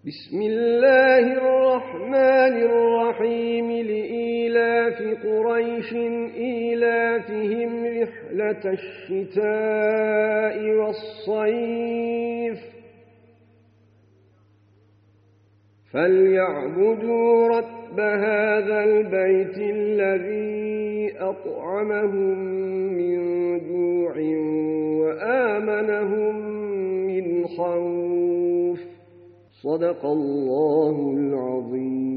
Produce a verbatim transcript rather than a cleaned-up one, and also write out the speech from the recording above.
بسم الله الرحمن الرحيم لإيلاف قريش إيلافهم رحلة الشتاء والصيف فليعبدوا رب هذا البيت الذي أطعمهم من جوع وآمنهم من خوف صدق الله العظيم.